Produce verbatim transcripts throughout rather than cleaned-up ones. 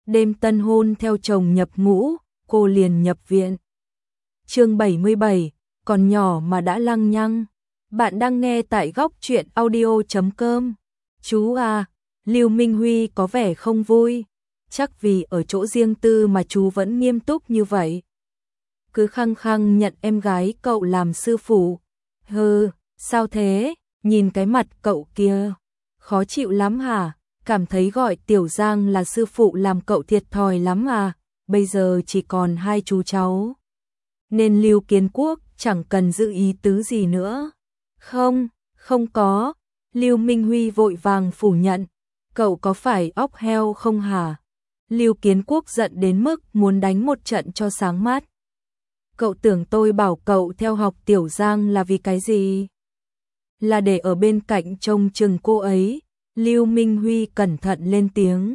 đêm tân hôn theo chồng nhập ngũ, cô liền nhập viện. Chương bảy mươi bảy, còn nhỏ mà đã lăng nhăng. Bạn đang nghe tại góc truyện audio chấm com. Chú à, Lưu Minh Huy có vẻ không vui, chắc vì ở chỗ riêng tư mà chú vẫn nghiêm túc như vậy. Cứ khăng khăng nhận em gái cậu làm sư phụ. Hừ, sao thế, nhìn cái mặt cậu kia, khó chịu lắm hả? Cảm thấy gọi Tiểu Giang là sư phụ làm cậu thiệt thòi lắm à? Bây giờ chỉ còn hai chú cháu, nên Lưu Kiến Quốc chẳng cần giữ ý tứ gì nữa. Không, không có. Lưu Minh Huy vội vàng phủ nhận. Cậu có phải óc heo không hả? Lưu Kiến Quốc giận đến mức muốn đánh một trận cho sáng mắt. Cậu tưởng tôi bảo cậu theo học Tiểu Giang là vì cái gì? Là để ở bên cạnh trông chừng cô ấy. Lưu Minh Huy cẩn thận lên tiếng.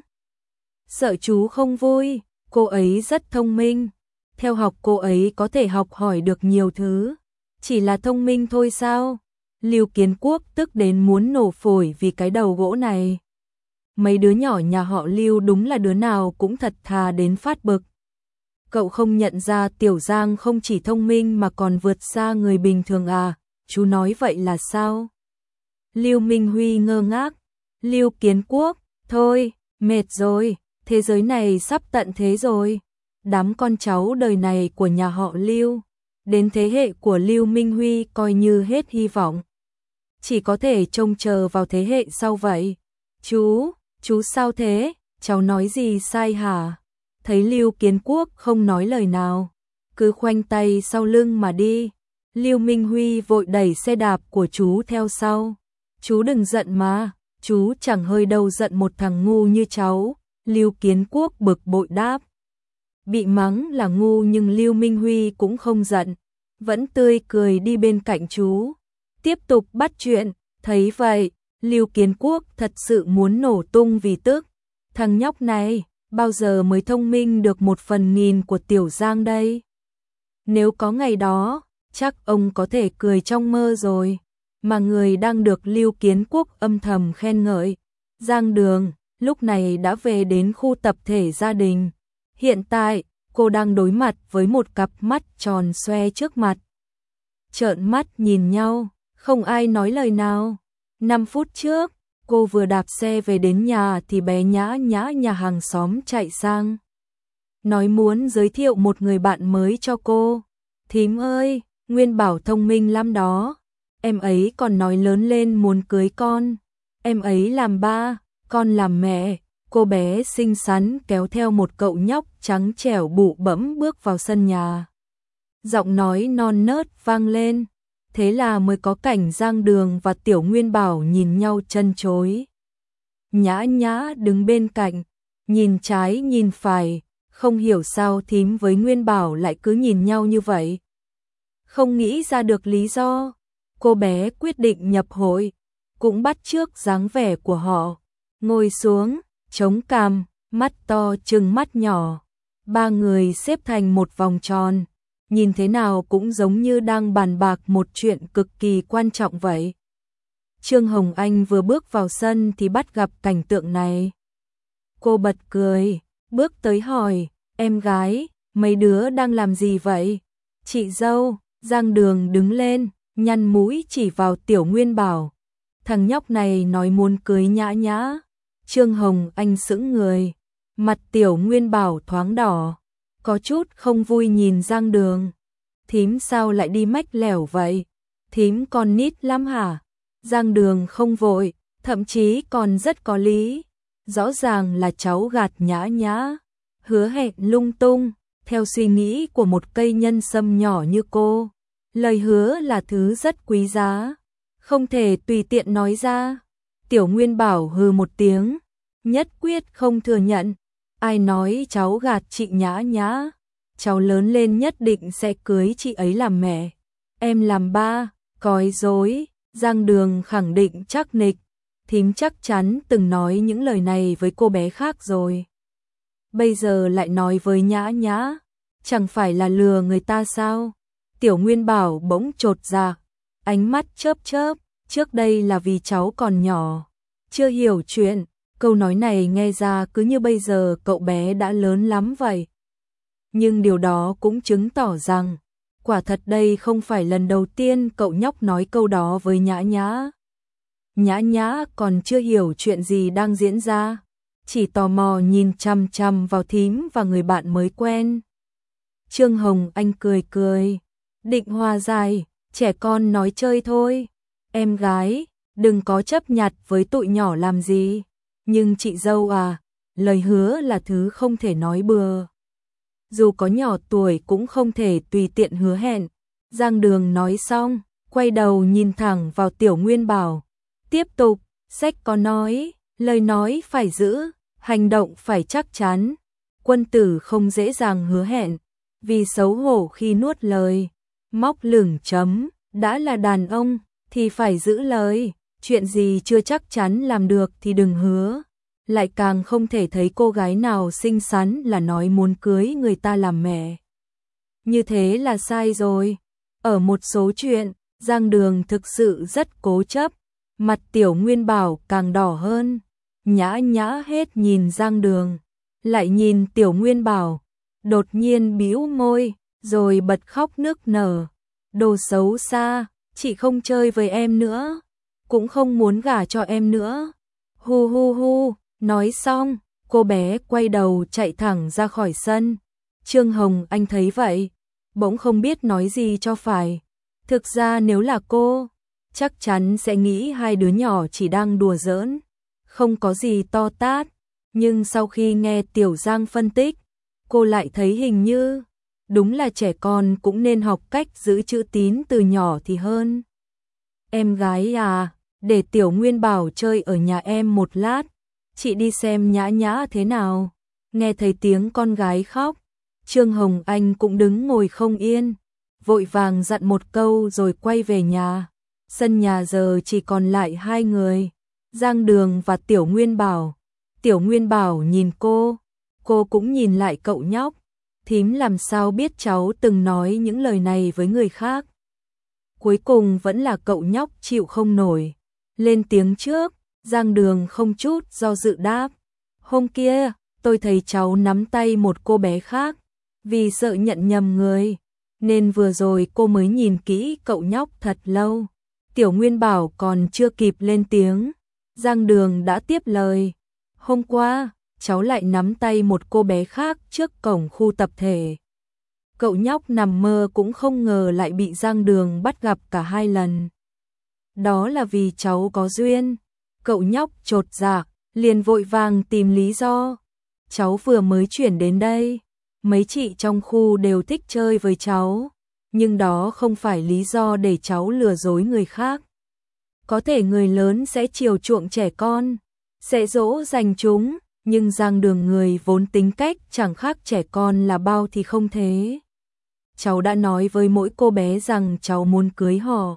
Sợ chú không vui, cô ấy rất thông minh. Theo học cô ấy có thể học hỏi được nhiều thứ. Chỉ là thông minh thôi sao? Lưu Kiến Quốc tức đến muốn nổ phổi vì cái đầu gỗ này. Mấy đứa nhỏ nhà họ Lưu đúng là đứa nào cũng thật thà đến phát bực. Cậu không nhận ra Tiểu Giang không chỉ thông minh mà còn vượt xa người bình thường à? Chú nói vậy là sao? Lưu Minh Huy ngơ ngác. Lưu Kiến Quốc, thôi, mệt rồi, thế giới này sắp tận thế rồi. Đám con cháu đời này của nhà họ Lưu, đến thế hệ của Lưu Minh Huy coi như hết hy vọng. Chỉ có thể trông chờ vào thế hệ sau vậy. Chú, chú sao thế? Cháu nói gì sai hả? Thấy Lưu Kiến Quốc không nói lời nào, cứ khoanh tay sau lưng mà đi. Lưu Minh Huy vội đẩy xe đạp của chú theo sau. Chú đừng giận mà, chú chẳng hơi đâu giận một thằng ngu như cháu. Lưu Kiến Quốc bực bội đáp. Bị mắng là ngu nhưng Lưu Minh Huy cũng không giận, vẫn tươi cười đi bên cạnh chú, tiếp tục bắt chuyện. Thấy vậy, Lưu Kiến Quốc thật sự muốn nổ tung vì tức. Thằng nhóc này, bao giờ mới thông minh được một phần nghìn của Tiểu Giang đây? Nếu có ngày đó, chắc ông có thể cười trong mơ rồi. Mà người đang được Lưu Kiến Quốc âm thầm khen ngợi, Giang Đường, lúc này đã về đến khu tập thể gia đình. Hiện tại, cô đang đối mặt với một cặp mắt tròn xoe trước mặt. Trợn mắt nhìn nhau, không ai nói lời nào. Năm phút trước, cô vừa đạp xe về đến nhà thì bé Nhã Nhã nhà hàng xóm chạy sang. Nói muốn giới thiệu một người bạn mới cho cô. Thím ơi, Nguyên Bảo thông minh lắm đó. Em ấy còn nói lớn lên muốn cưới con. Em ấy làm ba, con làm mẹ. Cô bé xinh xắn kéo theo một cậu nhóc trắng trẻo bụ bẫm bước vào sân nhà. Giọng nói non nớt vang lên. Thế là mới có cảnh Giang Đường và Tiểu Nguyên Bảo nhìn nhau chân chối. Nhã Nhã đứng bên cạnh, nhìn trái nhìn phải, không hiểu sao thím với Nguyên Bảo lại cứ nhìn nhau như vậy. Không nghĩ ra được lý do, cô bé quyết định nhập hội, cũng bắt chước dáng vẻ của họ, ngồi xuống, chống cằm, mắt to trừng mắt nhỏ. Ba người xếp thành một vòng tròn, nhìn thế nào cũng giống như đang bàn bạc một chuyện cực kỳ quan trọng vậy. Trương Hồng Anh vừa bước vào sân thì bắt gặp cảnh tượng này. Cô bật cười, bước tới hỏi, em gái, mấy đứa đang làm gì vậy? Chị dâu, Giang Đường đứng lên, nhăn mũi chỉ vào Tiểu Nguyên Bảo. Thằng nhóc này nói muốn cưới Nhã Nhã. Trương Hồng Anh sững người, mặt Tiểu Nguyên Bảo thoáng đỏ, có chút không vui nhìn Giang Đường. Thím sao lại đi mách lẻo vậy? Thím còn nít lắm hả? Giang Đường không vội, thậm chí còn rất có lý. Rõ ràng là cháu gạt Nhã Nhã, hứa hẹn lung tung. Theo suy nghĩ của một cây nhân sâm nhỏ như cô, lời hứa là thứ rất quý giá, không thể tùy tiện nói ra. Tiểu Nguyên Bảo hừ một tiếng, nhất quyết không thừa nhận. Ai nói cháu gạt chị Nhã Nhã? Cháu lớn lên nhất định sẽ cưới chị ấy làm mẹ. Em làm ba, cói dối. Giang Đường khẳng định chắc nịch. Thím chắc chắn từng nói những lời này với cô bé khác rồi. Bây giờ lại nói với Nhã Nhã, chẳng phải là lừa người ta sao? Tiểu Nguyên Bảo bỗng chột dạ, ánh mắt chớp chớp. Trước đây là vì cháu còn nhỏ, chưa hiểu chuyện, Câu nói này nghe ra cứ như bây giờ cậu bé đã lớn lắm vậy. Nhưng điều đó cũng chứng tỏ rằng, quả thật đây không phải lần đầu tiên cậu nhóc nói câu đó với Nhã Nhã. Nhã Nhã còn chưa hiểu chuyện gì đang diễn ra, chỉ tò mò nhìn chằm chằm vào thím và người bạn mới quen. Trương Hồng Anh cười cười, định hòa giải, trẻ con nói chơi thôi. Em gái, đừng có chấp nhặt với tụi nhỏ làm gì. Nhưng chị dâu à, lời hứa là thứ không thể nói bừa. Dù có nhỏ tuổi cũng không thể tùy tiện hứa hẹn. Giang Đường nói xong, quay đầu nhìn thẳng vào Tiểu Nguyên Bảo. Tiếp tục, sách có nói, lời nói phải giữ, hành động phải chắc chắn. Quân tử không dễ dàng hứa hẹn, vì xấu hổ khi nuốt lời. Móc lửng chấm, đã là đàn ông, thì phải giữ lời. Chuyện gì chưa chắc chắn làm được thì đừng hứa. Lại càng không thể thấy cô gái nào xinh xắn là nói muốn cưới người ta làm mẹ. Như thế là sai rồi. Ở một số chuyện, Giang Đường thực sự rất cố chấp. Mặt Tiểu Nguyên Bảo càng đỏ hơn. Nhã Nhã hết nhìn Giang Đường, lại nhìn Tiểu Nguyên Bảo, đột nhiên bĩu môi, rồi bật khóc nức nở. Đồ xấu xa, chị không chơi với em nữa, cũng không muốn gả cho em nữa. Hu hu hu, nói xong, cô bé quay đầu chạy thẳng ra khỏi sân. Trương Hồng Anh thấy vậy, bỗng không biết nói gì cho phải. Thực ra nếu là cô, chắc chắn sẽ nghĩ hai đứa nhỏ chỉ đang đùa giỡn, không có gì to tát. Nhưng sau khi nghe Tiểu Giang phân tích, cô lại thấy hình như đúng là trẻ con cũng nên học cách giữ chữ tín từ nhỏ thì hơn. Em gái à, để Tiểu Nguyên Bảo chơi ở nhà em một lát, chị đi xem Nhã Nhã thế nào. Nghe thấy tiếng con gái khóc, Trương Hồng Anh cũng đứng ngồi không yên, vội vàng dặn một câu rồi quay về nhà. Sân nhà giờ chỉ còn lại hai người, Giang Đường và Tiểu Nguyên Bảo. Tiểu Nguyên Bảo nhìn cô, cô cũng nhìn lại cậu nhóc. Thím làm sao biết cháu từng nói những lời này với người khác. Cuối cùng vẫn là cậu nhóc chịu không nổi, lên tiếng trước. Giang Đường không chút do dự đáp, hôm kia tôi thấy cháu nắm tay một cô bé khác, vì sợ nhận nhầm người, nên vừa rồi cô mới nhìn kỹ cậu nhóc thật lâu. Tiểu Nguyên Bảo còn chưa kịp lên tiếng, Giang Đường đã tiếp lời, hôm qua cháu lại nắm tay một cô bé khác trước cổng khu tập thể. Cậu nhóc nằm mơ cũng không ngờ lại bị Giang Đường bắt gặp cả hai lần. Đó là vì cháu có duyên. Cậu nhóc chột dạ, liền vội vàng tìm lý do. Cháu vừa mới chuyển đến đây, mấy chị trong khu đều thích chơi với cháu, nhưng đó không phải lý do để cháu lừa dối người khác. Có thể người lớn sẽ chiều chuộng trẻ con, sẽ dỗ dành chúng, nhưng Giang Đường người vốn tính cách chẳng khác trẻ con là bao thì không thế. Cháu đã nói với mỗi cô bé rằng cháu muốn cưới họ.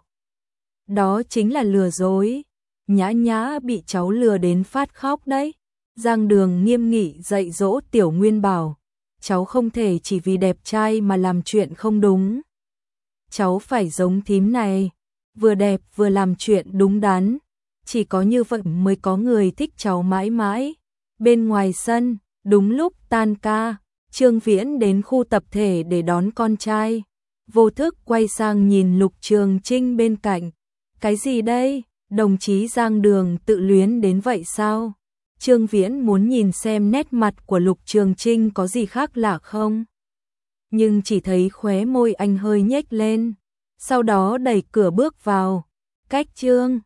Đó chính là lừa dối. Nhã Nhã bị cháu lừa đến phát khóc đấy. Giang Đường nghiêm nghị dạy dỗ Tiểu Nguyên Bảo, cháu không thể chỉ vì đẹp trai mà làm chuyện không đúng. Cháu phải giống thím này, vừa đẹp vừa làm chuyện đúng đắn, chỉ có như vậy mới có người thích cháu mãi mãi. Bên ngoài sân, đúng lúc tan ca, Trương Viễn đến khu tập thể để đón con trai. Vô thức quay sang nhìn Lục Trường Trinh bên cạnh. Cái gì đây? Đồng chí Giang Đường tự luyến đến vậy sao? Trương Viễn muốn nhìn xem nét mặt của Lục Trường Trinh có gì khác lạ không? Nhưng chỉ thấy khóe môi anh hơi nhếch lên, sau đó đẩy cửa bước vào. Cách Trương